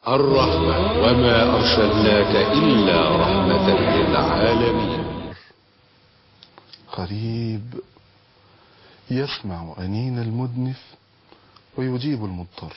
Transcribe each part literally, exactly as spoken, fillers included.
الرحمة وما أرسلناك إلا رحمة للعالمين. قريب يسمع أنين المدنف ويجيب المضطر.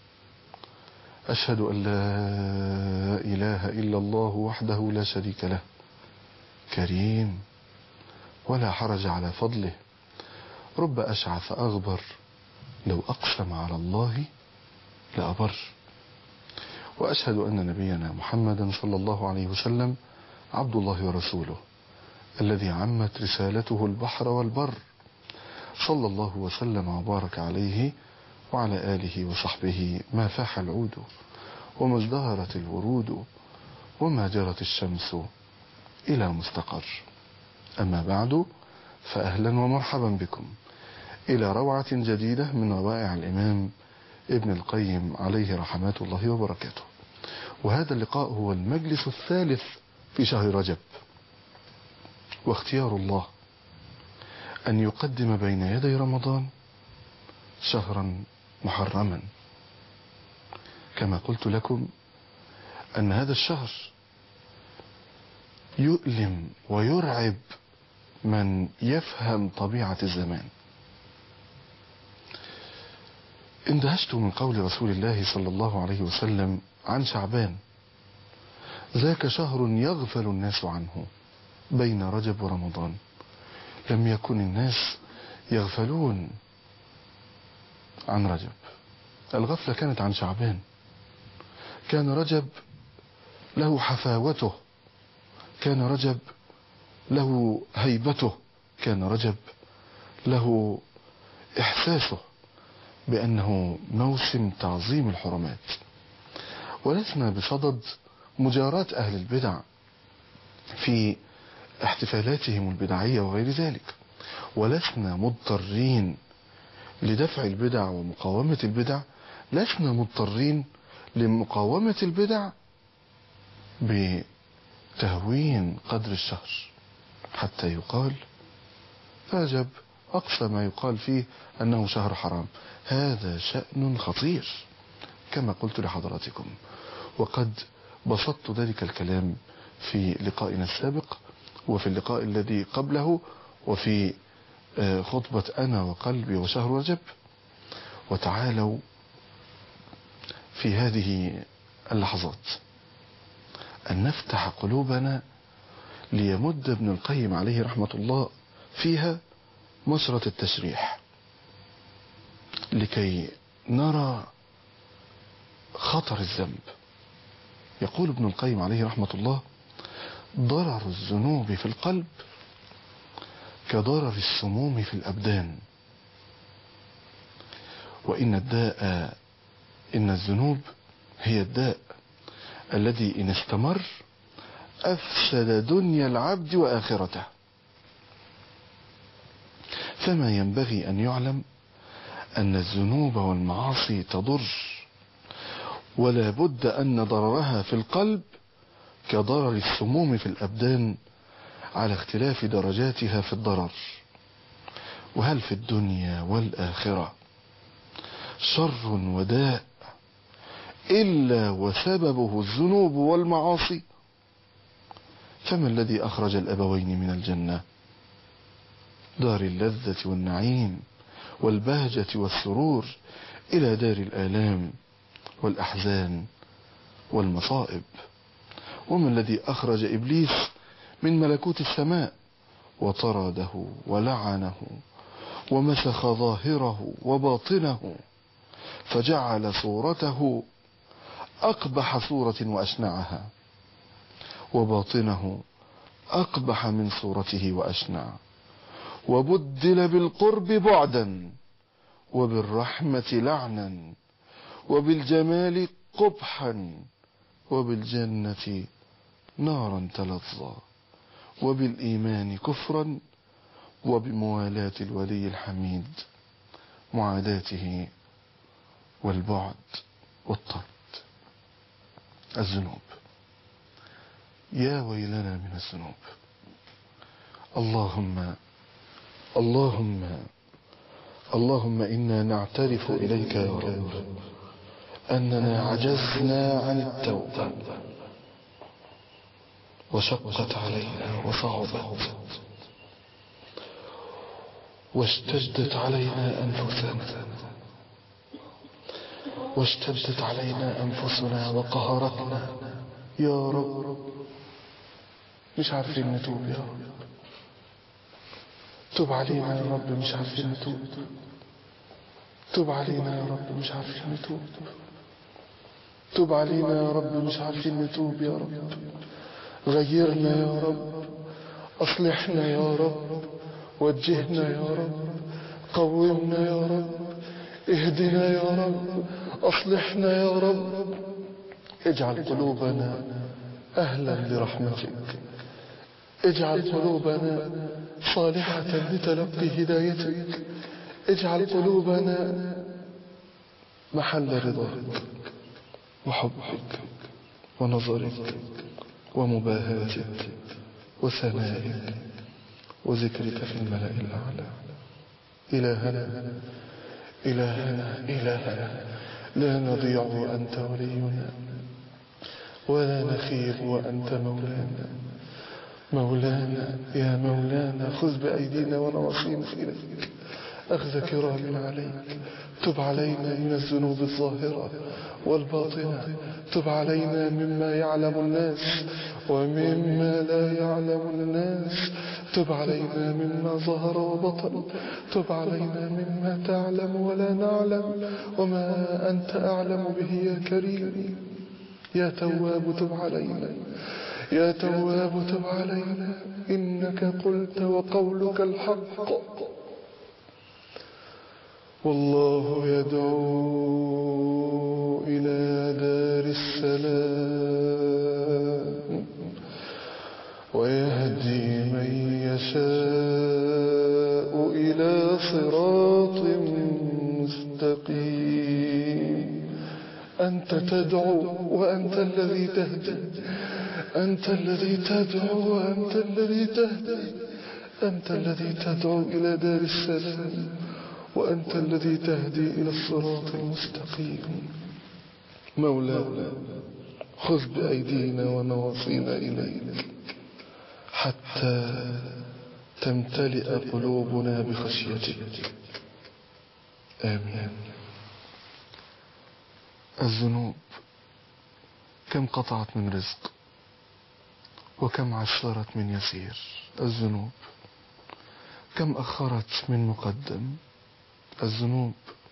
أشهد أن لا إله إلا الله وحده لا شريك له، كريم ولا حرج على فضله، رب أشعث أغبر لو أقسم على الله لأبر. وأشهد أن نبينا محمدا صلى الله عليه وسلم عبد الله ورسوله الذي عمت رسالته البحر والبر، صلى الله وسلم وبارك عليه وعلى آله وصحبه ما فاح العود وما ازدهرت الورود وما جرت الشمس إلى مستقر. أما بعد، فأهلا ومرحبا بكم إلى روعة جديدة من روائع الإمام ابن القيم عليه رحمات الله وبركاته. وهذا اللقاء هو المجلس الثالث في شهر رجب، واختيار الله أن يقدم بين يدي رمضان شهرا محرما. كما قلت لكم أن هذا الشهر يؤلم ويرعب من يفهم طبيعة الزمان. اندهشت من قول رسول الله صلى الله عليه وسلم عن شعبان: ذاك شهر يغفل الناس عنه بين رجب ورمضان. لم يكن الناس يغفلون عن رجب، الغفلة كانت عن شعبان. كان رجب له حفاوته، كان رجب له هيبته، كان رجب له إحساسه بأنه موسم تعظيم الحرمات. ولسنا بصدد مجاراة أهل البدع في احتفالاتهم البدعية وغير ذلك، ولسنا مضطرين لدفع البدع ومقاومة البدع، لسنا مضطرين لمقاومة البدع بتهوين قدر الشهر حتى يقال رجب أقصى ما يقال فيه أنه شهر حرام. هذا شأن خطير كما قلت لحضراتكم، وقد بسطت ذلك الكلام في لقائنا السابق وفي اللقاء الذي قبله وفي خطبة أنا وقلبي وشهر رجب. وتعالوا في هذه اللحظات أن نفتح قلوبنا ليمد ابن القيم عليه رحمة الله فيها مشرة التشريح، لكي نرى خطر الذنب. يقول ابن القيم عليه رحمة الله: ضرر الذنوب في القلب كضرر السموم في الأبدان. وإن الداء إن الذنوب هي الداء الذي إن استمر أفسد دنيا العبد وآخرته. فما ينبغي أن يعلم أن الذنوب والمعاصي تضر، ولا بد أن ضررها في القلب كضرر السموم في الأبدان على اختلاف درجاتها في الضرر. وهل في الدنيا والآخرة شر وداء إلا وسببه الذنوب والمعاصي؟ فما الذي أخرج الأبوين من الجنة، دار اللذة والنعيم والبهجة والسرور، إلى دار الآلام والأحزان والمصائب؟ وما الذي أخرج إبليس من ملكوت السماء وطرده ولعنه ومسخ ظاهره وباطنه، فجعل صورته أقبح صورة وأشنعها، وباطنه أقبح من صورته وأشنع، وبدل بالقرب بعدا وبالرحمة لعنا وبالجمال قبحا وبالجنة نارا تلظى وبالإيمان كفرا وبموالاة الولي الحميد معاداته والبعد والطرد. الذنوب، يا ويلنا من الذنوب. اللهم اللهم اللهم إنا نعترف إليك يا رب أننا عجزنا عن التوبة وشقت علينا وصعبت واشتدت علينا أنفسنا واشتدت علينا أنفسنا وقهرتنا يا رب. مش عارفين نتوب يا رب. تب علينا يا رب. مش عارفين نتوب. تب علينا يا رب. مش عارفين نتوب. تب علينا يا رب. مش عارفين نتوب يا رب. غيرنا يا رب. أصلحنا يا رب. وجهنا يا رب. قومنا يا رب. اهدنا يا رب. أصلحنا يا رب. اجعل قلوبنا أهلا لرحمتك. اجعل قلوبنا صالحة لتلقي هدايتك. اجعل قلوبنا محل رضاك وحبك ونظرك ومباهاتك وثنائك وذكرك في الملأ الأعلى. إلهنا إلهنا إلهنا لا نضيع وأنت ولينا ولا نخيب وأنت مولانا. مولانا يا مولانا خذ بأيدينا ونواصينا إليك أخذ كرام عليك. تب علينا من الذنوب الظاهرة والباطنة. تب علينا مما يعلم الناس ومما لا يعلم الناس. تب علينا مما ظهر وبطن. تب علينا مما تعلم ولا نعلم وما أنت أعلم به يا كريم. يا تواب تب علينا. يا تواب تب علينا. إنك قلت وقولك الحق. والله يدعو إلى دار السلام ويهدي من يشاء إلى صراط مستقيم. أنت تدعو وأنت الذي تهدي. أنت الذي تدعو وأنت الذي تهدي. أنت الذي تدعو إلى دار السلام وأنت الذي تهدي إلى الصراط المستقيم. مولانا خذ بأيدينا ونواصينا إليك حتى تمتلئ قلوبنا بخشيتك. آمين. الذنوب كم قطعت من رزق وكم عشرت من يسير. الذنوب كم أخرت من مقدم. الذنوب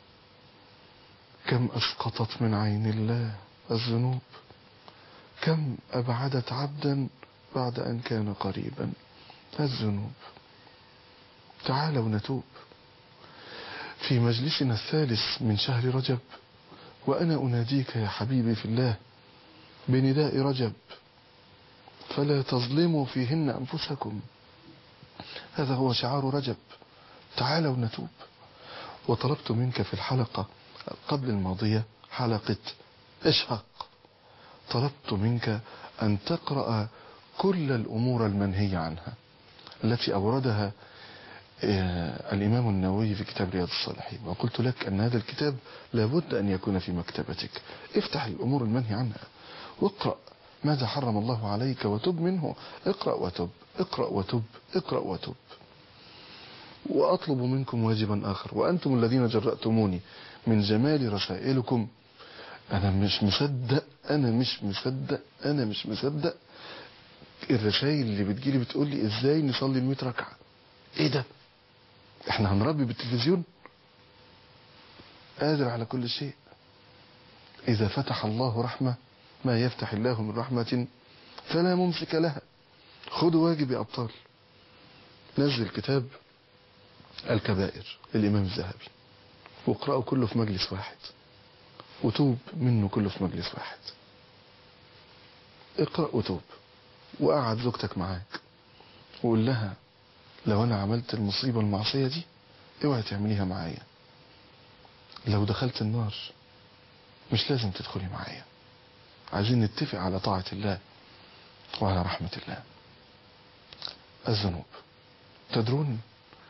كم أسقطت من عين الله. الذنوب كم أبعدت عبدا بعد أن كان قريبا. الذنوب. تعالوا نتوب. في مجلسنا الثالث من شهر رجب وأنا أناديك يا حبيبي في الله بنداء رجب فلا تظلموا فيهن أنفسكم. هذا هو شعار رجب. تعالوا نتوب. وطلبت منك في الحلقة قبل الماضية حلقة اشهق طلبت منك أن تقرأ كل الأمور المنهي عنها التي أوردها الإمام النووي في كتاب رياض الصالحين. وقلت لك أن هذا الكتاب لابد أن يكون في مكتبتك. افتح الأمور المنهي عنها واقرأ ماذا حرم الله عليك وتب منه. اقرأ وتب. اقرأ وتب. اقرأ وتب. وأطلب منكم واجبا آخر وأنتم الذين جرأتموني من جمال رسائلكم. أنا مش مصدق أنا مش مصدق أنا مش مصدق الرسائل اللي بتجيلي بتقول لي إزاي نصلي المئة ركعة. إيه ده؟ إحنا هنربي بالتلفزيون؟ قادر على كل شيء. إذا فتح الله رحمة ما يفتح الله من رحمة فلا ممسك لها. خدوا واجب يا أبطال. نزل كتاب الكبائر للإمام الذهبي واقرأوا كله في مجلس واحد وتوب منه كله في مجلس واحد. اقرأ وتوب. وقعد زوجتك معاك وقول لها لو أنا عملت المصيبة المعصية دي اوعي تعمليها معايا. لو دخلت النار مش لازم تدخلي معايا. عايزين نتفق على طاعة الله وعلى رحمة الله. الذنوب. تدرون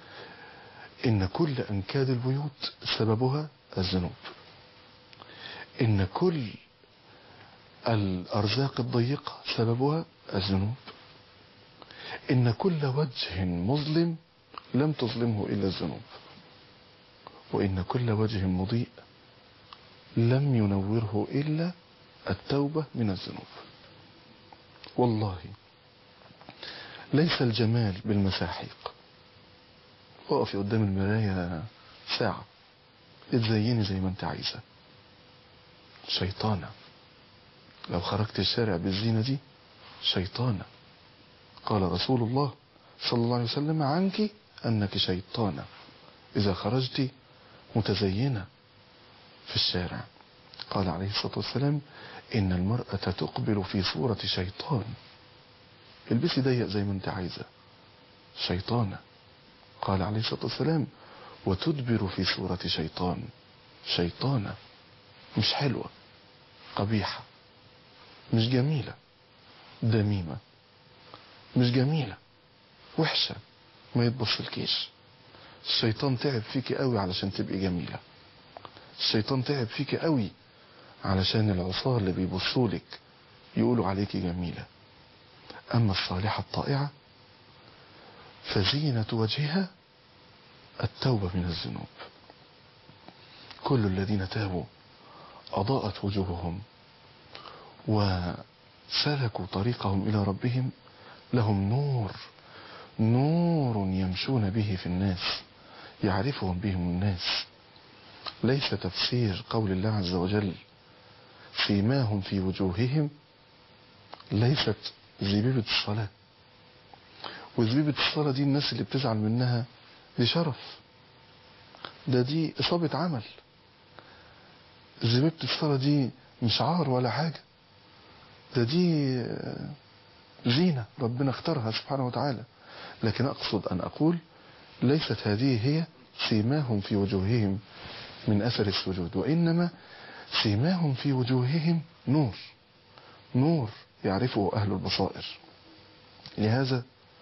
إن كل أنكاد البيوت سببها الذنوب. إن كل الأرزاق الضيقة سببها الذنوب. إن كل وجه مظلم لم تظلمه إلا الذنوب. وإن كل وجه مضيء لم ينوره إلا التوبة من الذنوب. والله ليس الجمال بالمساحيق. اقفي قدام المراية ساعة اتزيني زي ما انت عايزة، شيطانة. لو خرجت الشارع بالزينة دي شيطانة. قال رسول الله صلى الله عليه وسلم عنك أنك شيطانة إذا خرجت متزينة في الشارع. قال عليه الصلاة والسلام إن المرأة تقبل في صورة شيطان. البسي ضيق زي ما انت عايزة، شيطانة. قال عليه الصلاة والسلام وتدبر في صورة شيطان، شيطانة. مش حلوة، قبيحة، مش جميلة، دميمة، مش جميلة، وحشة، ما يتبصلكيش. الشيطان تعب فيك قوي علشان تبقي جميلة. الشيطان تعب فيك قوي علشان العصار اللي بيبصولك يقولوا عليك جميلة. أما الصالحة الطائعة فزينة وجهها التوبة من الذنوب. كل الذين تابوا أضاءت وجوههم وسلكوا طريقهم إلى ربهم لهم نور، نور يمشون به في الناس يعرفهم بهم الناس. ليس تفسير قول الله عز وجل سيماهم في وجوههم ليست زبيبة الصلاة. وزبيبة الصلاة دي الناس اللي بتزعل منها دي شرف، ده دي إصابة عمل. زبيبة الصلاة دي مش عار ولا حاجة، ده دي زينة ربنا اختارها سبحانه وتعالى. لكن أقصد أن أقول ليست هذه هي سيماهم في وجوههم من أثر السجود، وإنما سيماهم في وجوههم نور، نور يعرفه أهل البصائر. لهذا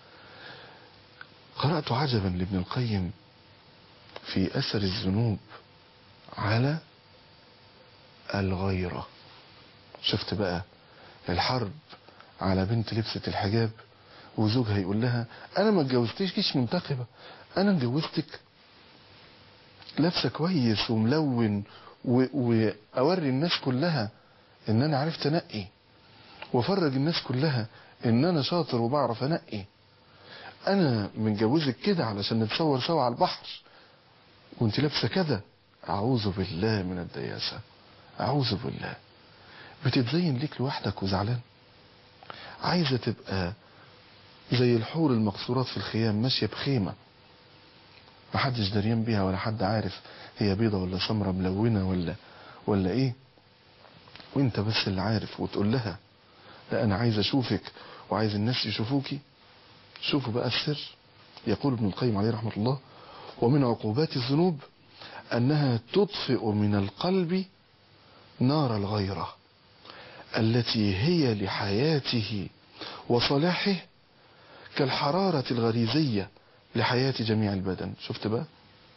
قرأت عجبا لابن القيم في أثر الذنوب على الغيرة. شفت بقى الحرب على بنت لبست الحجاب وزوجها يقول لها أنا ما اتجوزتيش كيش منتخبة، أنا اتجوزتك لابسه كويس وملون وأوري الناس كلها إن أنا عرفت أنقي، وأفرج الناس كلها إن أنا شاطر وبعرف أنقي. أنا متجوزك كده علشان نتصور سوا على البحر وأنت لابسه كده. أعوذ بالله من الدياسة، أعوذ بالله. بتتزين ليك لوحدك وزعلان، عايزة تبقى زي الحور المقصورات في الخيام ماشية بخيمة محدش دريان بيها ولا حد عارف هي بيضة ولا سمرة ملونة ولا ولا ايه، وانت بس اللي عارف. وتقول لها لا انا عايز اشوفك وعايز الناس يشوفوكي. شوفوا بقى السر. يقول ابن القيم عليه رحمة الله ومن عقوبات الذنوب انها تطفئ من القلب نار الغيرة التي هي لحياته وصلاحه كالحرارة الغريزية لحياة جميع البدن. شفت بقى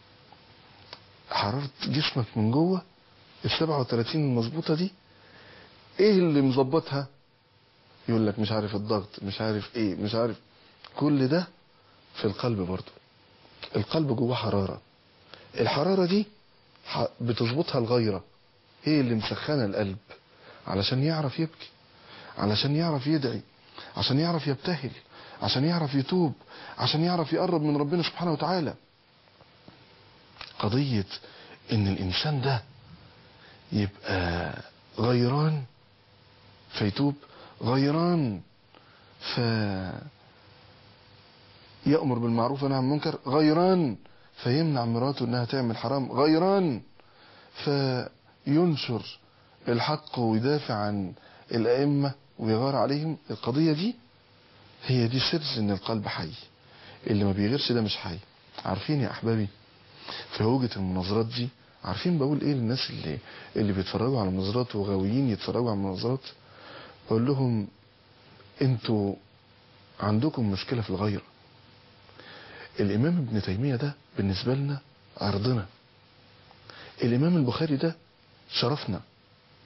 حرارة جسمك من جوه السبعة وثلاثين المظبوطة دي ايه اللي مظبطها؟ يقول لك مش عارف الضغط، مش عارف ايه، مش عارف. كل ده في القلب برضو. القلب جوه حرارة، الحرارة دي بتظبطها الغيرة، هي اللي مسخنة القلب علشان يعرف يبكي، علشان يعرف يدعي، عشان يعرف يبتهل، عشان يعرف يتوب، عشان يعرف يقرب من ربنا سبحانه وتعالى. قضية ان الانسان ده يبقى غيران فيتوب، غيران فيأمر بالمعروف ونهى عن المنكر، غيران فيمنع مراته انها تعمل حرام، غيران فينشر الحق ويدافع عن الأئمة ويغار عليهم. القضية دي هي دي سر ان القلب حي. اللي ما بيغيرش ده مش حي. عارفين يا احبابي في هوجة المناظرات دي، عارفين بقول ايه للناس اللي اللي بيتفرجوا على المناظرات وغاويين يتفرجوا على المناظرات؟ بقول لهم انتوا عندكم مشكلة في الغيرة. الامام ابن تيمية ده بالنسبة لنا عرضنا، الامام البخاري ده شرفنا،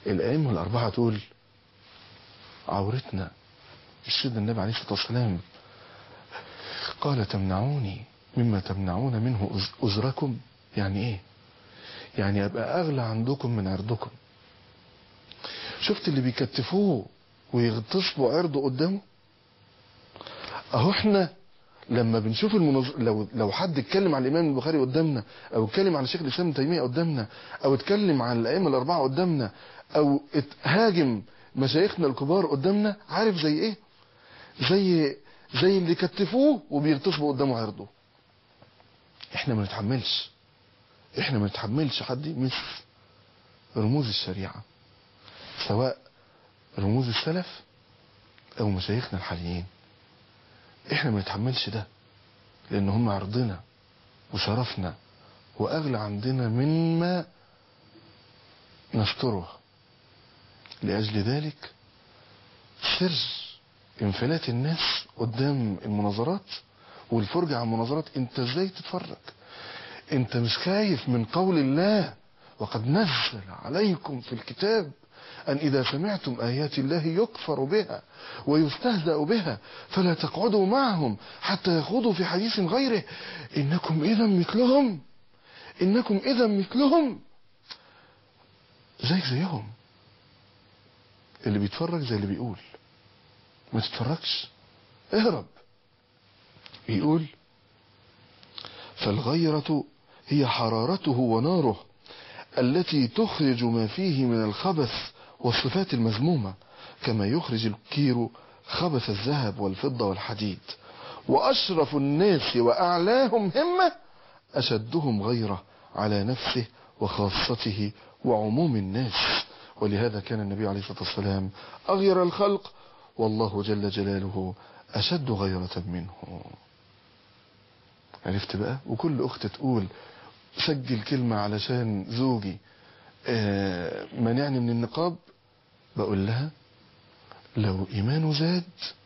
الأئمة الأربعة دول عورتنا. السيد النبي عليه الصلاة والسلام قال تمنعوني مما تمنعون منه أزركم. يعني ايه؟ يعني ابقى اغلى عندكم من عرضكم. شفت اللي بيكتفوه ويغتصبوا عرضه قدامه؟ اهو احنا لما بنشوف المنظ... لو لو حد اتكلم عن الامام البخاري قدامنا، او اتكلم عن شيخ الاسلام ابن تيميه قدامنا، او اتكلم عن الائمه الاربعه قدامنا، او هاجم مشايخنا الكبار قدامنا، عارف زي ايه؟ زي زي اللي كتفوه وبيغتصبوا قدامه عرضه. احنا ما نتحملش احنا ما نتحملش حد مثل رموز الشريعه، سواء رموز السلف او مشايخنا الحاليين. احنا ما نتحملش ده، لان هم عرضنا وشرفنا واغلى عندنا مما نستره. لاجل ذلك سر انفلات الناس قدام المناظرات والفرجة على المناظرات. انت ازاي تتفرج؟ انت مش خايف من قول الله وقد نزل عليكم في الكتاب أن إذا سمعتم آيات الله يكفر بها ويستهزأ بها فلا تقعدوا معهم حتى يخوضوا في حديث غيره إنكم إذا مثلهم إنكم إذا مثلهم زي زيهم. اللي بيتفرج زي اللي بيقول. ما تتفرجش، اهرب. يقول فالغيرة هي حرارته وناره التي تخرج ما فيه من الخبث والصفات المذمومة، كما يخرج الكير خبث الذهب والفضة والحديد. وأشرف الناس وأعلاهم همة أشدهم غيرة على نفسه وخاصته وعموم الناس. ولهذا كان النبي عليه الصلاة والسلام أغير الخلق والله جل جلاله أشد غيرة منه. عرفت بقى؟ وكل أخت تقول سجل كلمة علشان زوجي آه منعني من النقاب، بقول لها لو إيمانه زاد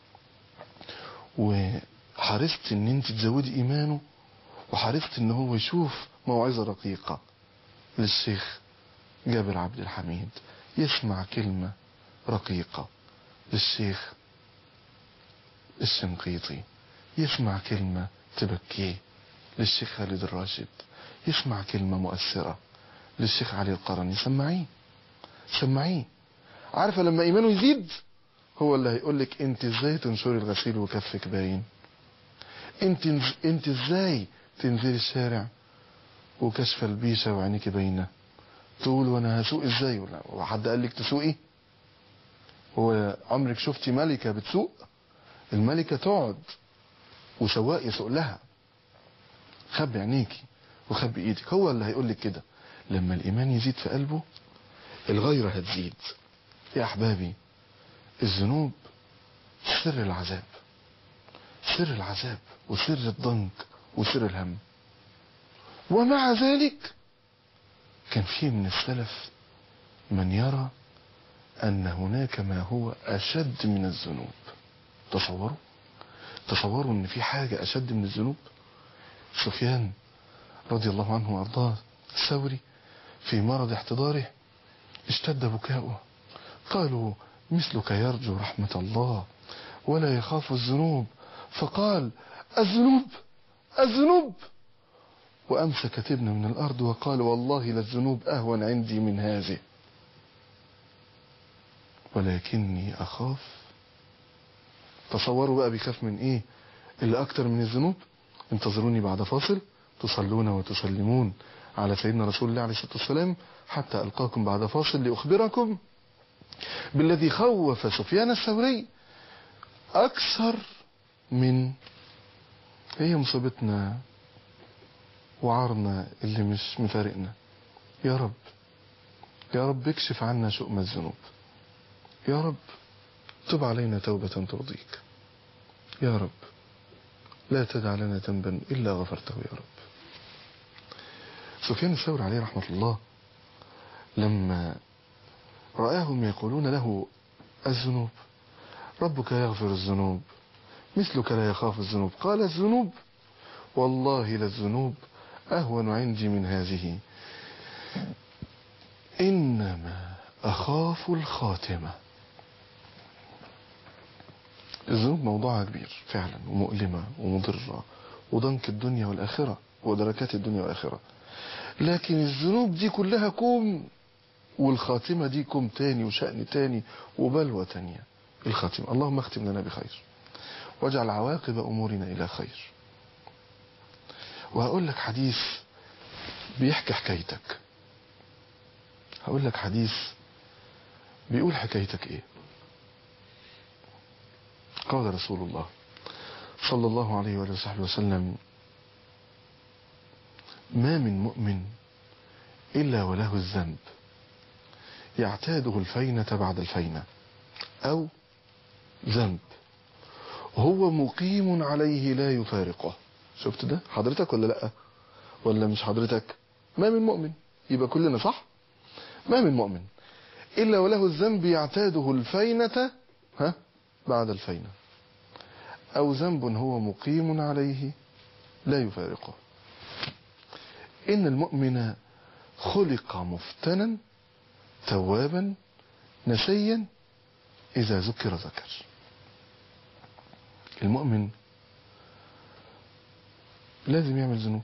وحرصت ان انت تزودي إيمانه وحرصت ان هو يشوف موعظة رقيقة للشيخ جابر عبد الحميد، يسمع كلمة رقيقة للشيخ الشنقيطي، يسمع كلمة تبكيه للشيخ خالد الراشد، يسمع كلمة مؤثرة للشيخ علي القرني، سمعيه سمعيه. عارفة لما ايمانه يزيد هو اللي هيقولك انت ازاي تنشري الغسيل وكفك باين، انت انت ازاي تنزلي الشارع وكشف البيشة وعينيك باينة، تقول وانا هسوق ازاي؟ ولا وحد قال لك تسوقي؟ هو عمرك شفتي ملكة بتسوق؟ الملكة تقعد وسواق يسوق لها. خبي عينيكي وخبي ايدك. هو اللي هيقول لك كده. لما الايمان يزيد في قلبه الغيرة هتزيد. يا احبابي الذنوب سر العذاب، سر العذاب وسر الضنك وسر الهم. ومع ذلك كان فيه من السلف من يرى ان هناك ما هو اشد من الذنوب. تصوروا تصوروا ان في حاجة اشد من الذنوب. سفيان رضي الله عنه وارضاه الثوري في مرض احتضاره اشتد بكاؤه، قالوا مثلك يرجو رحمة الله ولا يخاف الذنوب، فقال الذنوب الذنوب، وامسك تبنة من الارض وقال والله للذنوب اهون عندي من هذه ولكني اخاف. تصوروا بقى بيخاف من ايه اللي اكتر من الذنوب. انتظروني بعد فاصل تصلون وتسلمون على سيدنا رسول الله عليه الصلاة والسلام حتى ألقاكم بعد فاصل لأخبركم بالذي خوف سفيان الثوري أكثر من هي مصيبتنا وعارنا اللي مش مفارقنا. يا رب يا رب اكشف عنا شؤم الذنوب، يا رب تب علينا توبة ترضيك، يا رب لا تدع لنا ذنبا إلا غفرته يا رب. سفيان الثوري عليه رحمة الله لما رآهم يقولون له الذنوب ربك يغفر الذنوب مثلك لا يخاف الذنوب، قال الذنوب والله للذنوب أهون عندي من هذه، إنما أخاف الخاتمة. الذنوب موضوعها كبير فعلا ومؤلمة ومضرة وضنك الدنيا والآخرة ودركات الدنيا والآخرة، لكن الذنوب دي كلها كوم، والخاتمة دي كوم تاني وشأن تاني وبلوى تانية. الخاتمة، اللهم اختم لنا بخير واجعل عواقب أمورنا إلى خير. وهقول لك حديث بيحكي حكايتك، هقول لك حديث بيقول حكايتك ايه. قال رسول الله صلى الله عليه وآله وصحبه وسلم: ما من مؤمن إلا وله الذنب يعتاده الفينة بعد الفينة، أو ذنب هو مقيم عليه لا يفارقه. شفت ده حضرتك ولا لأ؟ ولا مش حضرتك؟ ما من مؤمن، يبقى كلنا صح. ما من مؤمن إلا وله الذنب يعتاده الفينة ها بعد الفينة، أو ذنب هو مقيم عليه لا يفارقه. إن المؤمن خلق مفتنا توابا نسيا إذا ذكر ذكر. المؤمن لازم يعمل ذنوب،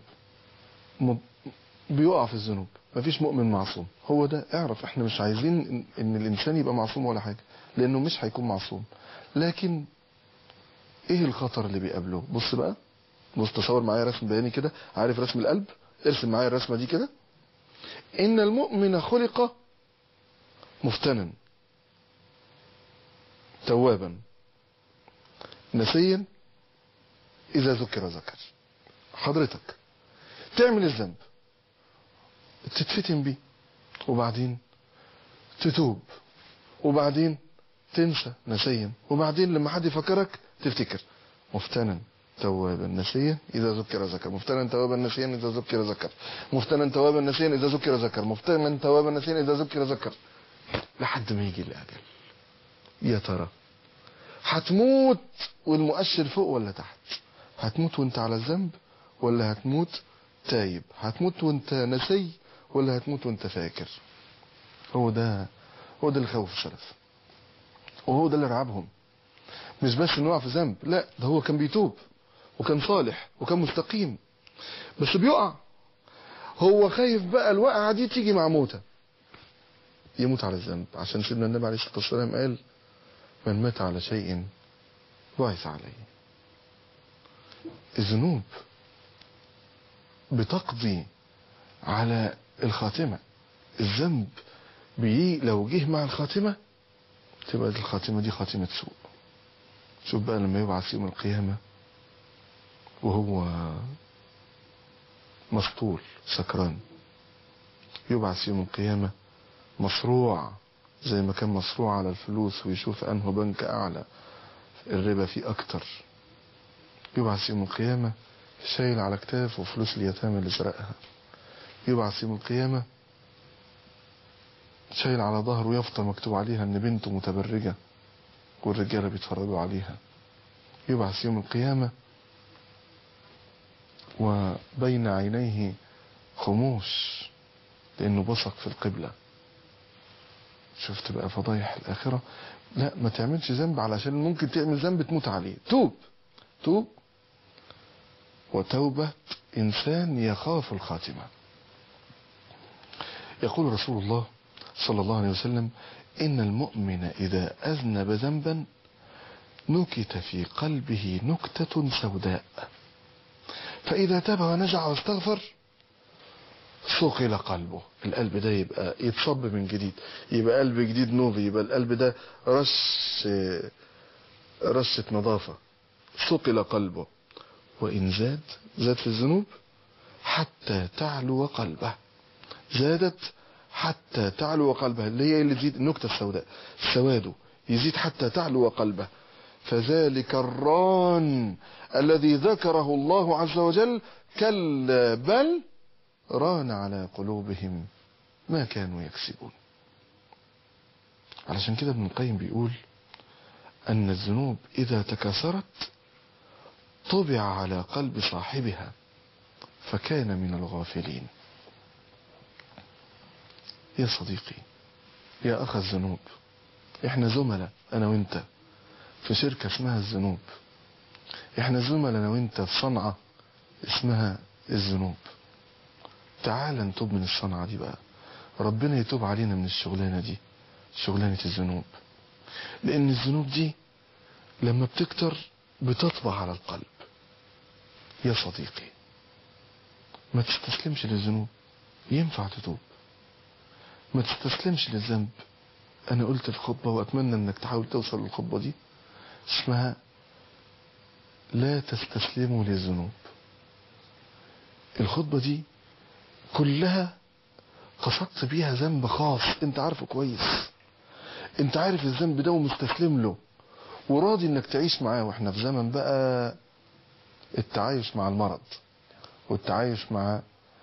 بيقع في الذنوب، مفيش مؤمن معصوم. هو ده، اعرف احنا مش عايزين ان الانسان يبقى معصوم ولا حاجة، لانه مش هيكون معصوم. لكن ايه الخطر اللي بيقابله؟ بص بقى، بص تصور معايا رسم بياني كده، عارف رسم القلب؟ ارسم معايا الرسمة دي كده. ان المؤمن خلق مفتنا توابا نسيا اذا ذكر ذكر. حضرتك تعمل الذنب، تتفتن بيه، وبعدين تتوب، وبعدين تنسى نسيا، وبعدين لما حد يفكرك تفتكر. مفتنا توابا نسيا اذا ذكر ذكر، مفتنا توابا نسيا اذا ذكر ذكر، مفتنا توابا نسيا اذا ذكر ذكر، مفتنا توابا نسيا اذا ذكر ذكر، لحد ما يجي الاجل. يا ترى هتموت والمؤشر فوق ولا تحت؟ هتموت وانت على الذنب ولا هتموت تايب؟ هتموت وانت نسي ولا هتموت وانت فاكر؟ هو ده هو ده اللي خوف السلف، وهو ده اللي رعبهم. مش بس انه يقع في ذنب، لا، ده هو كان بيتوب وكان صالح وكان مستقيم، بس بيقع. هو خايف بقى الوقعه دي تيجي مع موته، يموت على الذنب. عشان سيدنا النبي عليه الصلاه والسلام قال: من مات على شيء بعث عليه. الذنوب بتقضي على الخاتمة. الذنب بي لو جه مع الخاتمة تبقى الخاتمة دي خاتمة سوء. شوف بقى لما يبعث يوم القيامة وهو مسطول سكران، يبعث يوم القيامة مصروع زي ما كان مصروع على الفلوس، ويشوف أنه بنك أعلى الربا فيه أكتر. يبعث يوم القيامة شايل على كتافه فلوس اليتامى اللي سرقها. يبعث يوم القيامة شايل على ظهره يافطة مكتوب عليها ان بنته متبرجة والرجالة بيتفرجوا عليها. يبعث يوم القيامة وبين عينيه خموش لانه بصق في القبلة. شفت بقى فضايح الآخرة؟ لا، ما تعملش ذنب، علشان ممكن تعمل ذنب تموت عليه. توب توب، وتوبة إنسان يخاف الخاتمة. يقول رسول الله صلى الله عليه وسلم: إن المؤمن إذا أذنب ذنبا نكت في قلبه نكتة سوداء، فإذا تاب ونزع واستغفر ثقل قلبه. القلب ده يبقى يتصب من جديد، يبقى قلب جديد نوفي، يبقى القلب ده رش رشة نظافة. ثقل قلبه. وإن زاد زاد في الذنوب حتى تعلو قلبه، زادت حتى تعلو قلبه، اللي هي اللي تزيد النكتة السوداء، سواده يزيد حتى تعلو قلبه. فذلك الران الذي ذكره الله عز وجل كلا بل ران على قلوبهم ما كانوا يكسبون. علشان كده ابن القيم بيقول أن الذنوب إذا تكاثرت طبع على قلب صاحبها فكان من الغافلين. يا صديقي، يا أخ الذنوب، احنا زملاء أنا وانت في شركة اسمها الذنوب، احنا زملاء أنا وانت في صنعة اسمها الذنوب. تعال نتوب من الصنعة دي بقى، ربنا يتوب علينا من الشغلانة دي، شغلانة الذنوب. لأن الذنوب دي لما بتكتر بتطبع على القلب. يا صديقي ما تستسلمش للذنوب، ينفع تتوب. ما تستسلمش للذنب. أنا قلت في خطبة وأتمنى أنك تحاول توصل للخطبة دي، اسمها لا تستسلموا للذنوب. الخطبة دي كلها قصدت بيها ذنب خاص انت عارفه كويس، انت عارف الذنب ده ومستسلم له وراضي انك تعيش معاه. واحنا في زمن بقى التعايش مع المرض والتعايش مع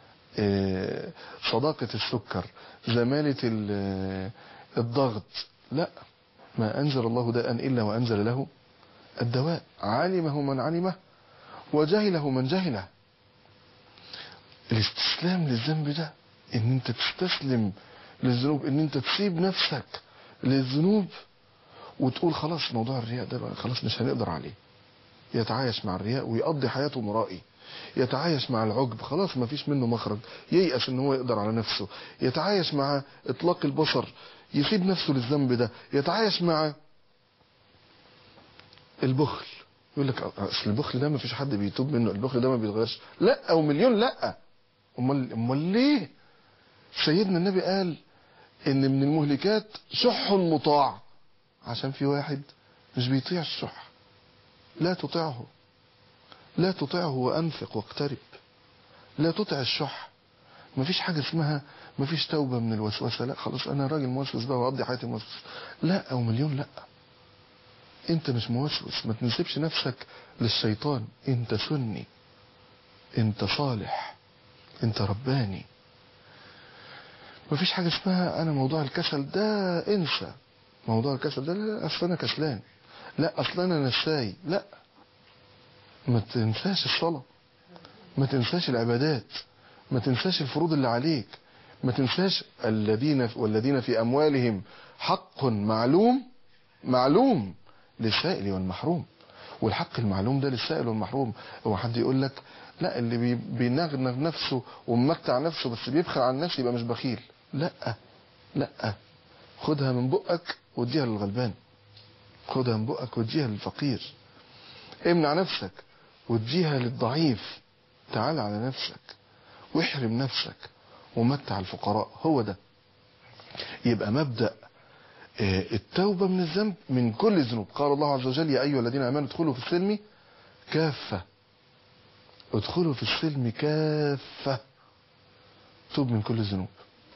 صداقة السكر، زمالة الضغط. لا، ما أنزل الله داء إلا وأنزل له الدواء، علمه من علمه وجهله من جهله. الاستسلام للذنب ده ان انت تستسلم للذنوب، ان انت تسيب نفسك للذنوب وتقول خلاص موضوع الرياء ده بقى خلاص مش هنقدر عليه. يتعايش مع الرياء ويقضي حياته مرائي، يتعايش مع العجب خلاص ما فيش منه مخرج، ييأس ان هو يقدر على نفسه، يتعايش مع اطلاق البصر، يسيب نفسه للذنب ده، يتعايش مع البخل. يقول لك اصل البخل ده ما فيش حد بيتوب منه، البخل ده ما بيتغيرش. لا او مليون لا. امال امال ليه سيدنا النبي قال ان من المهلكات شح مطاع؟ عشان في واحد مش بيطيع الشح. لا تطيعه، لا تطيعه وانفق واقترب. لا تطع الشح. مفيش حاجة اسمها مفيش توبة من الوسوسة. لا خلاص انا راجل موسوس بقى واقضي حياتي موسوس. لا او مليون لا. انت مش موسوس، ما تنسبش نفسك للشيطان. انت سني، انت صالح، انت رباني. مفيش حاجة اسمها انا موضوع الكسل ده انسى. موضوع الكسل ده لا اصل انا كسلان، لا اصل انا نساي. لا، ما تنساش الصلاة، ما تنساش العبادات، ما تنساش الفروض اللي عليك، ما تنساش الذين والذين في اموالهم حق معلوم معلوم للسائل والمحروم. والحق المعلوم ده للسائل والمحروم. هو حد يقول لك لا اللي بينغنغ نفسه وممتع نفسه بس بيبخل عن نفسه يبقى مش بخيل. لا لا، خدها من بقك واديها للغلبان، خدها من بقك واديها للفقير، امنع نفسك واديها للضعيف. تعال على نفسك واحرم نفسك ومتع الفقراء. هو ده يبقى مبدأ التوبة من الذنب من كل الذنوب. قال الله عز وجل يا أيها الذين آمنوا ادخلوا في السلم كافة. ادخلوا في السلم كافة. توب من كل الذنوب،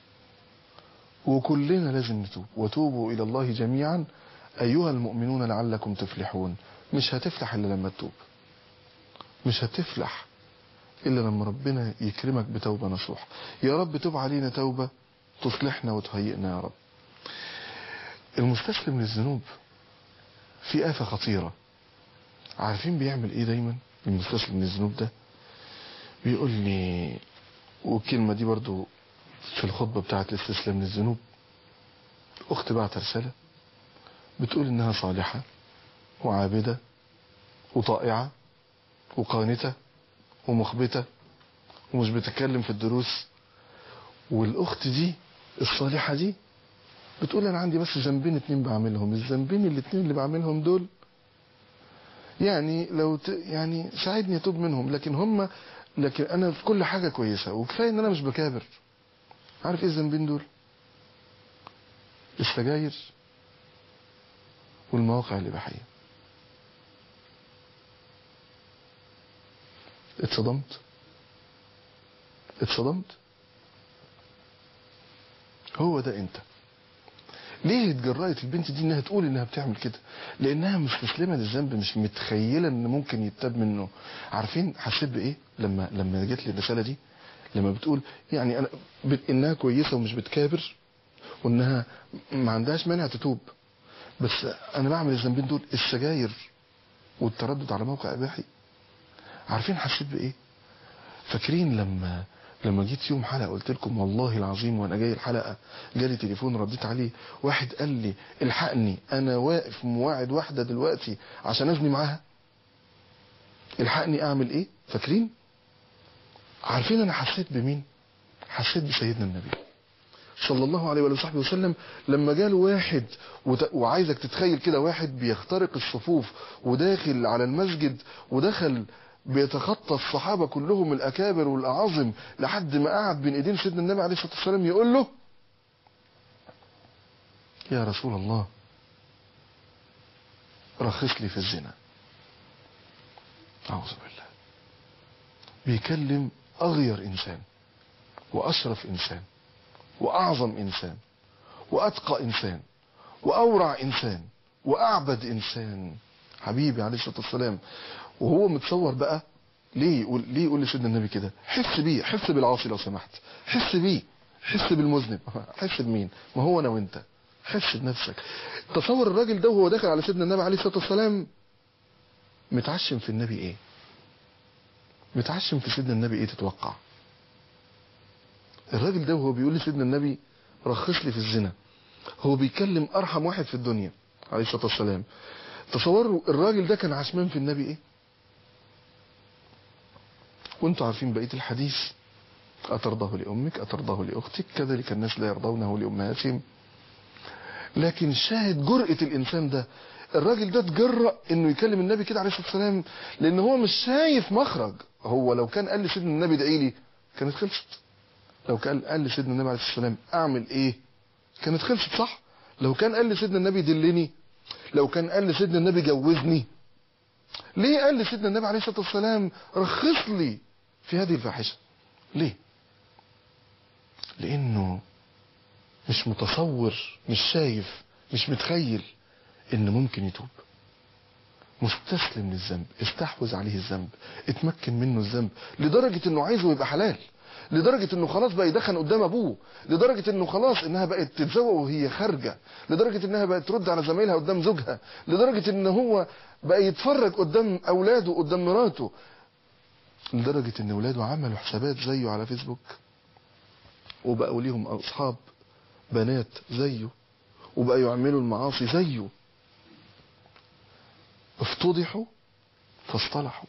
وكلنا لازم نتوب. وتوبوا إلى الله جميعا أيها المؤمنون لعلكم تفلحون. مش هتفلح إلا لما تتوب، مش هتفلح إلا لما ربنا يكرمك بتوبة نصوح. يا رب توب علينا توبة تصلحنا وتهيئنا يا رب. المستسلم للذنوب في آفة خطيرة. عارفين بيعمل ايه دايما المستسلم للذنوب ده؟ بيقول لي، والكلمة دي برضو في الخطبة بتاعت الاستسلام للذنوب، اخت بعت رسالة بتقول انها صالحة وعابدة وطائعة وقانتة ومخبتة ومش بتتكلم في الدروس. والاخت دي الصالحة دي بتقول انا عندي بس ذنبين اتنين بعملهم، الذنبين الاتنين اللي بعملهم دول يعني لو ت... يعني ساعدني اتوب منهم، لكن هم لكن انا في كل حاجة كويسة وكفاية ان انا مش بكابر. عارف ايه الذنبين دول؟ السجاير والمواقع الاباحية. اتصدمت اتصدمت هو ده انت. ليه اتجرأت البنت دي انها تقول انها بتعمل كده؟ لانها مستسلمه للذنب، مش متخيله ان ممكن يتاب منه. عارفين حسيت بايه لما لما جت لي الرساله دي؟ لما بتقول يعني انا بت... انها كويسه ومش بتكابر وانها ما عندهاش مانع تتوب، بس انا بعمل الذنبين دول، السجاير والتردد على موقع اباحي. عارفين حسيت بايه؟ فاكرين لما لما جيت يوم حلقة قلت لكم والله العظيم وانا جاي الحلقة جالي تليفون رديت عليه، واحد قال لي الحقني انا واقف مواعد واحدة دلوقتي عشان ازني معاها، الحقني اعمل ايه؟ فاكرين؟ عارفين انا حسيت بمين؟ حسيت بسيدنا النبي صلى الله عليه وصحبه وسلم. لما جاله واحد وت... وعايزك تتخيل كده، واحد بيخترق الصفوف وداخل على المسجد، ودخل بيتخطى الصحابة كلهم الأكابر والأعاظم لحد ما قعد بين ايدين سيدنا النبي عليه الصلاة والسلام يقول له يا رسول الله رخص لي في الزنا. أعوذ بالله. بيكلم أغير إنسان وأشرف إنسان وأعظم إنسان وأتقى إنسان وأورع إنسان وأعبد إنسان، حبيبي عليه الصلاة والسلام. وهو متصور بقى ليه يقول ليه يقول لسيدنا النبي كده؟ حس بيه، حس بالعاصي لو سمحت، حس بيه، حس بالمذنب. حس بمين؟ ما هو أنا وأنت. حس بنفسك. تصور الراجل ده وهو داخل على سيدنا النبي عليه الصلاة والسلام متعشم في النبي إيه؟ متعشم في سيدنا النبي إيه تتوقع؟ الراجل ده وهو بيقول لسيدنا النبي رخص لي في الزنا، هو بيكلم أرحم واحد في الدنيا عليه الصلاة والسلام. تصوروا الراجل ده كان عشمان في النبي إيه؟ وانتوا عارفين بقية الحديث، أترضاه لأمك أترضاه لأختك كذلك الناس لا يرضونه لأمهاتهم. لكن شاهد جرأة الإنسان ده، الراجل ده اتجرأ انه يكلم النبي كده عليه الصلاة والسلام لان هو مش شايف مخرج. هو لو كان قال لسيدنا النبي ادعي لي كانت خلصت، لو كان قال لسيدنا النبي عليه الصلاة والسلام اعمل ايه كانت خلصت، صح؟ لو كان قال لسيدنا النبي دلني، لو كان قال لسيدنا النبي جوزني، ليه قال لسيدنا النبي عليه الصلاة والسلام رخص لي في هذه الفاحشة؟ ليه؟ لانه مش متصور، مش شايف، مش متخيل ان ممكن يتوب. مستسلم للذنب، استحوذ عليه الذنب، اتمكن منه الذنب لدرجة انه عايزه يبقى حلال، لدرجة انه خلاص بقى يدخن قدام ابوه، لدرجة انه خلاص انها بقت تتزوج وهي خارجة، لدرجة انها بقت ترد على زمايلها قدام زوجها، لدرجة ان هو بقى يتفرج قدام اولاده قدام مراته، لدرجة ان اولاده عملوا حسابات زيه على فيسبوك وبقوا ليهم اصحاب بنات زيه وبقى يعملوا المعاصي زيه. افتضحوا فاصطلحوا.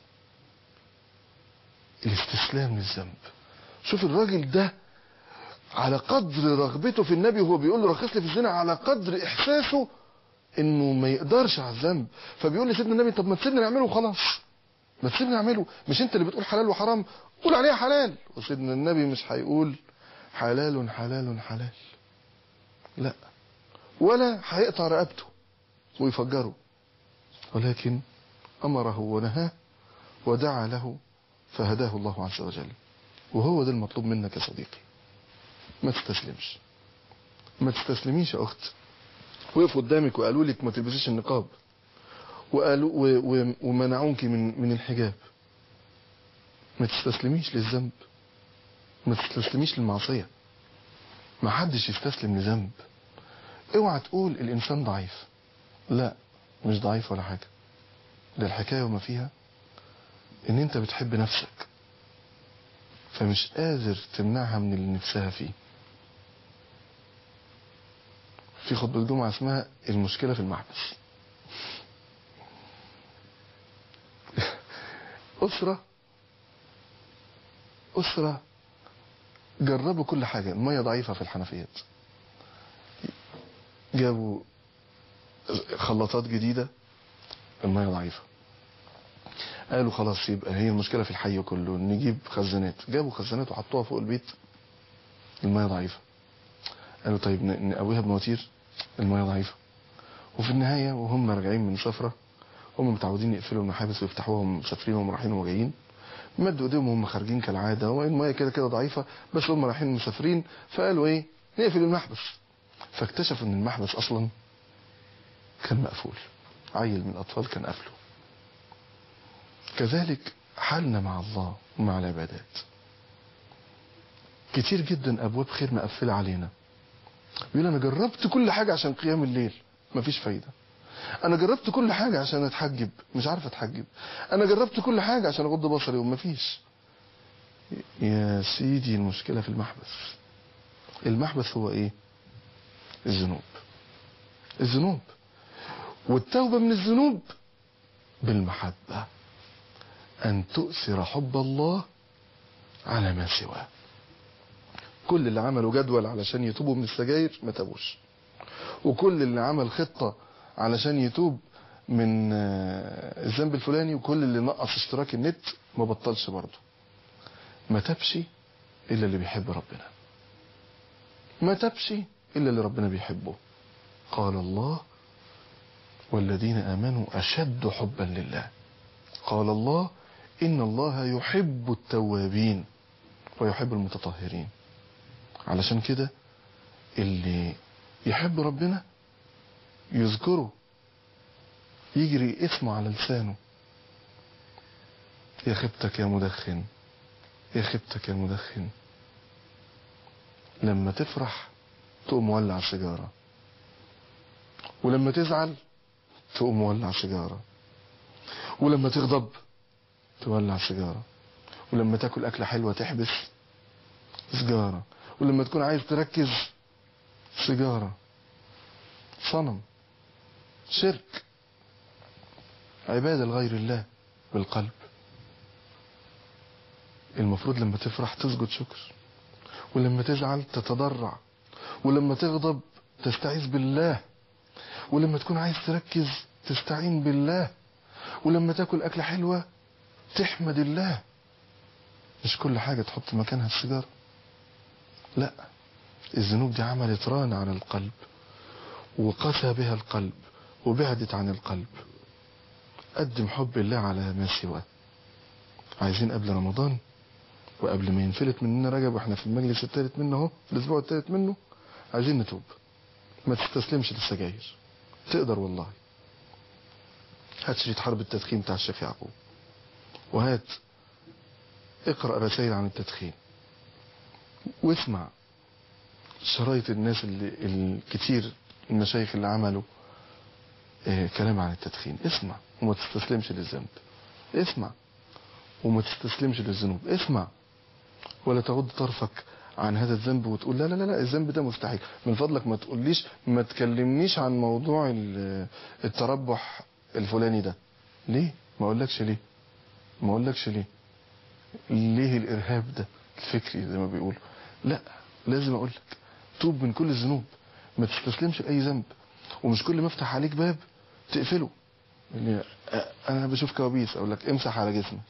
الاستسلام للذنب. شوف الراجل ده على قدر رغبته في النبي وهو بيقول له رخص لي في الزنا، على قدر احساسه انه ما يقدرش على الذنب، فبيقول لسيدنا النبي طب ما تسيبني نعمله وخلاص، ما تسيبني نعمله، مش انت اللي بتقول حلال وحرام؟ قول عليها حلال. وسيدنا النبي مش هيقول حلال حلال حلال، لا، ولا هيقطع رقبته ويفجره، ولكن أمره ونهاه ودعا له فهداه الله عز وجل. وهو ده المطلوب منك يا صديقي، ما تستسلمش، ما تستسلميش يا أخت. وقفوا قدامك وقالوا لك ما تلبسيش النقاب وقالوا و و ومنعوك من من الحجاب، ما تستسلميش للذنب، ما تستسلميش للمعصية. ما حدش يستسلم لذنب. اوعى تقول الإنسان ضعيف، لا، مش ضعيف ولا حاجة. ده الحكاية وما فيها ان انت بتحب نفسك فمش قادر تمنعها من اللي نفسها فيه. في خطبة الجمعة اسمها المشكلة في المحبس. أسرة أسرة جربوا كل حاجة، المية ضعيفة في الحنفيات، جابوا خلاطات جديدة المية ضعيفة، قالوا خلاص يبقى هي المشكلة في الحي كله، نجيب خزانات، جابوا خزانات وحطوها فوق البيت، المية ضعيفة. قالوا طيب نقويها بمواتير، المية ضعيفة. وفي النهاية وهم راجعين من سفرة، هم متعودين يقفلوا المحابس ويفتحوها وهم مسافرين وهم رايحين وجايين، مدوا ايديهم وهم خارجين كالعادة، والمية كده كده ضعيفة بس هم رايحين مسافرين، فقالوا ايه نقفل المحبس. فاكتشفوا ان المحبس اصلا كان مقفول، عيل من الاطفال كان قافله. كذلك حالنا مع الله ومع العبادات، كتير جدا ابواب خير مقفله علينا. بيقول انا جربت كل حاجه عشان قيام الليل مفيش فايده، انا جربت كل حاجه عشان اتحجب مش عارف اتحجب، انا جربت كل حاجه عشان اغض بصري ومفيش. يا سيدي المشكلة في المحبس. المحبس هو ايه؟ الذنوب. الذنوب. والتوبة من الذنوب بالمحبة، أن تؤثر حب الله على ما سواه. كل اللي عملوا جدول علشان يتوبوا من السجاير ما تابوش، وكل اللي عمل خطة علشان يتوب من الذنب الفلاني، وكل اللي نقص اشتراك النت ما بطلش برضه. ما تبش إلا اللي بيحب ربنا، ما تبش إلا اللي ربنا بيحبه. قال الله والذين آمنوا أشد حبا لله. قال الله إن الله يحب التوابين ويحب المتطهرين. علشان كده اللي يحب ربنا يذكره، يجري اسمه على لسانه. يا خبتك يا مدخن، يا خبتك يا مدخن. لما تفرح تقوم مولع سيجارة، ولما تزعل تقوم مولع سيجارة، ولما تغضب تولع سيجارة، ولما تاكل أكلة حلوة تحبس سيجارة، ولما تكون عايز تركز سيجارة. صنم، شرك، عبادة لغير الله بالقلب. المفروض لما تفرح تسجد شكر، ولما تزعل تتضرع، ولما تغضب تستعيذ بالله، ولما تكون عايز تركز تستعين بالله، ولما تاكل أكلة حلوة تحمد الله. مش كل حاجة تحط مكانها السيجارة، لا. الذنوب دي عملت ران على القلب، وقسى بها القلب، وبعدت عن القلب. قدم حب الله على ما سواه. عايزين قبل رمضان وقبل ما ينفلت مننا رجب، واحنا في المجلس الثالث منه اهو، في الاسبوع الثالث منه، عايزين نتوب. ما تستسلمش للسجاير، تقدر والله. هات شريط حرب التدخين بتاع الشيخ يعقوب، وهات اقرأ رسائل عن التدخين، واسمع شرايط الناس اللي الكتير، المشايخ اللي عملوا اه كلام عن التدخين. اسمع وما تستسلمش للذنب. اسمع وما تستسلمش للذنوب. اسمع ولا تغض طرفك عن هذا الذنب وتقول لا لا لا الذنب ده مستحيل. من فضلك ما تقوليش، ما تكلمنيش عن موضوع التربح الفلاني ده. ليه؟ ما اقولكش ليه ما اقولكش ليه ليه الارهاب ده الفكري زي ما بيقولوا. لا، لازم اقولك توب من كل الذنوب، ما تستسلمش لاي ذنب، ومش كل ما افتح عليك باب تقفله. يعني انا بشوف كوابيس اقول لك امسح على جسمك.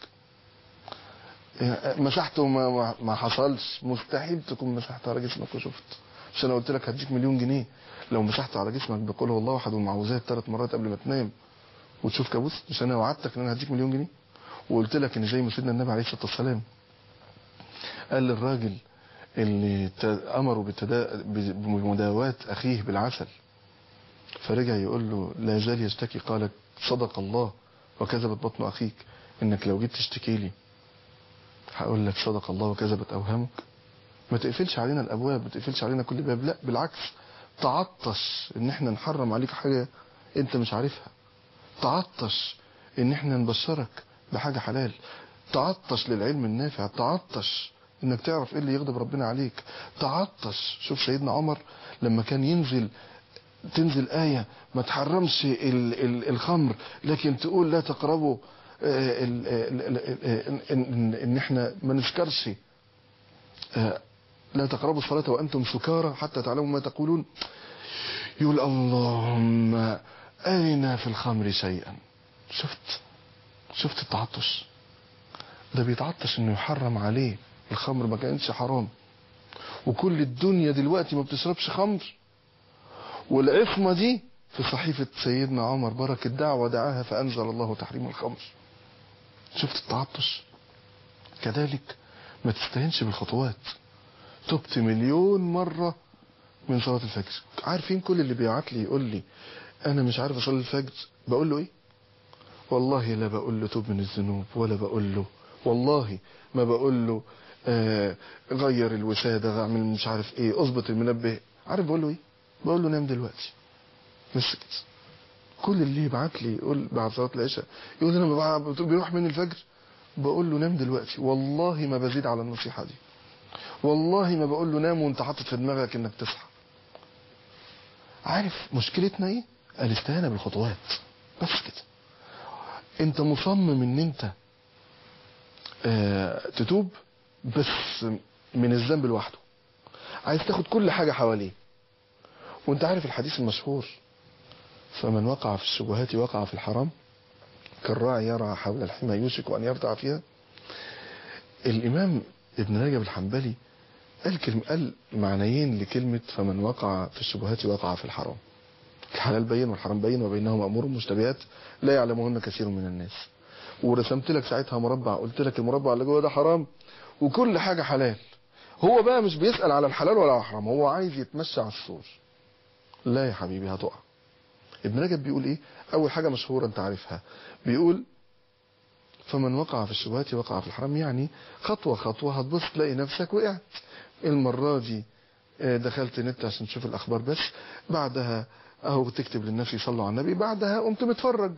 مسحت وما ما حصلش، مستحيل تكون مسحت على جسمك وشفت. مش انا قلت لك هديك مليون جنيه لو مسحت على جسمك بقول هو الله احد والمعوذات ثلاث مرات قبل ما تنام وتشوف كابوس؟ مش انا وعدتك ان انا هديك مليون جنيه؟ وقلت لك ان زي ما سيدنا النبي عليه الصلاه والسلام قال للراجل اللي امره بالتدا... بمداواة اخيه بالعسل، فرجع يقول له لا يزال يشتكي، قال صدق الله وكذبت بطن اخيك، انك لو جيت تشتكي لي هقول لك صدق الله وكذبت اوهامك. ما تقفلش علينا الابواب، ما تقفلش علينا كل باب، لا بالعكس، تعطش ان احنا نحرم عليك حاجه انت مش عارفها، تعطش ان احنا نبشرك بحاجه حلال، تعطش للعلم النافع، تعطش انك تعرف ايه اللي يغضب ربنا عليك، تعطش. شوف سيدنا عمر لما كان ينزل تنزل آية ما تحرمش ال ال الخمر، لكن تقول لا تقربوا ال ال ال ان, إن احنا ما نسكرش، لا تقربوا الصلاة وأنتم سكارى حتى تعلموا ما تقولون، يقول اللهم أرنا في الخمر شيئا. شفت شفت التعطش ده، بيتعطش انه يحرم عليه الخمر، ما كانتش حرام، وكل الدنيا دلوقتي ما بتشربش خمر، والعصمة دي في صحيفة سيدنا عمر بركة دعوة دعاها فأنزل الله تحريم الخمر. شفت التعطش؟ كذلك ما تستهينش بالخطوات. تبت مليون مرة من صلاة الفجر. عارفين كل اللي بيبعت لي يقول لي انا مش عارف اصلي الفجر، بقول له ايه؟ والله لا بقول له توب من الذنوب، ولا بقول له والله ما بقول له آه غير الوسادة، اعمل مش عارف ايه، اظبط المنبه. عارف بقول له ايه؟ بقول له نام دلوقتي بس كده. كل اللي يبعت لي يقول بعد صلاة العشاء يقول انا بيروح مني الفجر، بقول له نام دلوقتي، والله ما بزيد على النصيحة دي، والله ما بقول له نام وانت حاطط في دماغك انك تصحى. عارف مشكلتنا ايه؟ الاستهانة بالخطوات بس كده. انت مصمم ان انت اه تتوب بس من الذنب لوحده، عايز تاخد كل حاجة حواليه. وانت عارف الحديث المشهور فمن وقع في الشبهات وقع في الحرام كالراعي يرعى حول الحمى يوشك ان يرتع فيها. الامام ابن رجب الحنبلي قال كلمة قال معنيين لكلمة فمن وقع في الشبهات وقع في الحرام. الحلال بين والحرام بين وبينهما امور مشتبهات لا يعلمهن كثير من الناس. ورسمت لك ساعتها مربع، قلت لك المربع اللي جوه ده حرام وكل حاجة حلال. هو بقى مش بيسأل على الحلال ولا على الحرام، هو عايز يتمشى على السور. لا يا حبيبي هتقع. ابن رجب بيقول ايه؟ اول حاجة مشهورة انت عارفها، بيقول فمن وقع في الشبهات وقع في الحرام، يعني خطوة خطوة هتبص تلاقي نفسك وقعت. المرة دي دخلت نت عشان تشوف الاخبار بس، بعدها اهو بتكتب للناس يصلوا على النبي، بعدها قمت متفرج.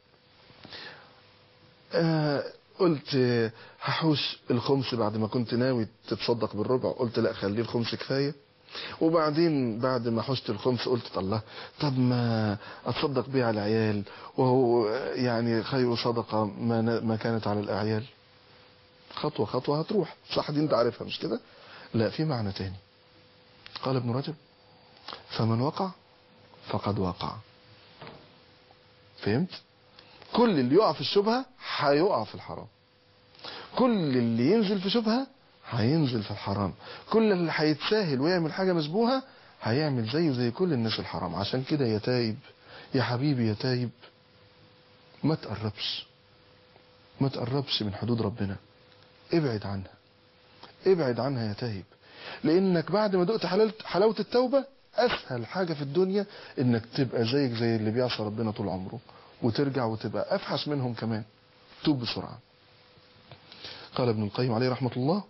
آه قلت هحوش الخمس بعد ما كنت ناوي تتصدق بالربع، قلت لا خليه الخمس كفاية. وبعدين بعد ما حشت الخمس قلت الله طب ما اتصدق بيه على العيال، وهو يعني خير صدقة ما, ما كانت على الاعيال. خطوة خطوة هتروح صح، دي انت عارفها مش كده؟ لا في معنى تاني. قال ابن رجب فمن وقع فقد وقع. فهمت؟ كل اللي يقع في الشبهة هيقع في الحرام، كل اللي ينزل في شبهة هينزل في الحرام، كل اللي هيتساهل ويعمل حاجة مشبوهة هيعمل زيه زي كل الناس الحرام. عشان كده يا تايب يا حبيبي يا تايب ما تقربش، ما تقربش من حدود ربنا، ابعد عنها، ابعد عنها يا تايب. لانك بعد ما دقت حلاوة التوبة اسهل حاجة في الدنيا انك تبقى زيك زي اللي بيعصى ربنا طول عمره وترجع وتبقى افحش منهم كمان. توب بسرعة. قال ابن القيم عليه رحمة الله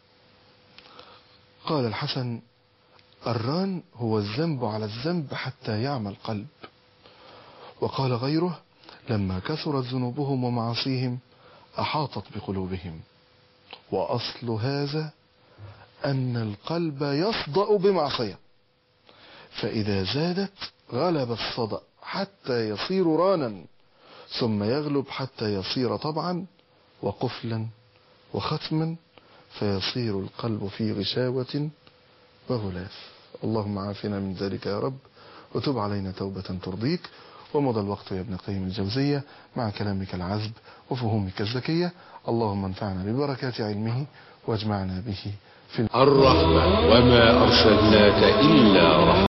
قال الحسن الران هو الذنب على الذنب حتى يعمى القلب. وقال غيره لما كثرت ذنوبهم ومعاصيهم أحاطت بقلوبهم. وأصل هذا أن القلب يصدأ بمعصية، فإذا زادت غلب الصدأ حتى يصير رانا، ثم يغلب حتى يصير طبعا وقفلا وختما، فيصير القلب في غشاوة وغلاف. اللهم عافنا من ذلك يا رب، وتب علينا توبة ترضيك. ومضى الوقت يا ابن قيم الجوزية مع كلامك العذب وفهومك الذكية. اللهم انفعنا ببركات علمه واجمعنا به في الرحمة وما أرسلناك إلا رحمة.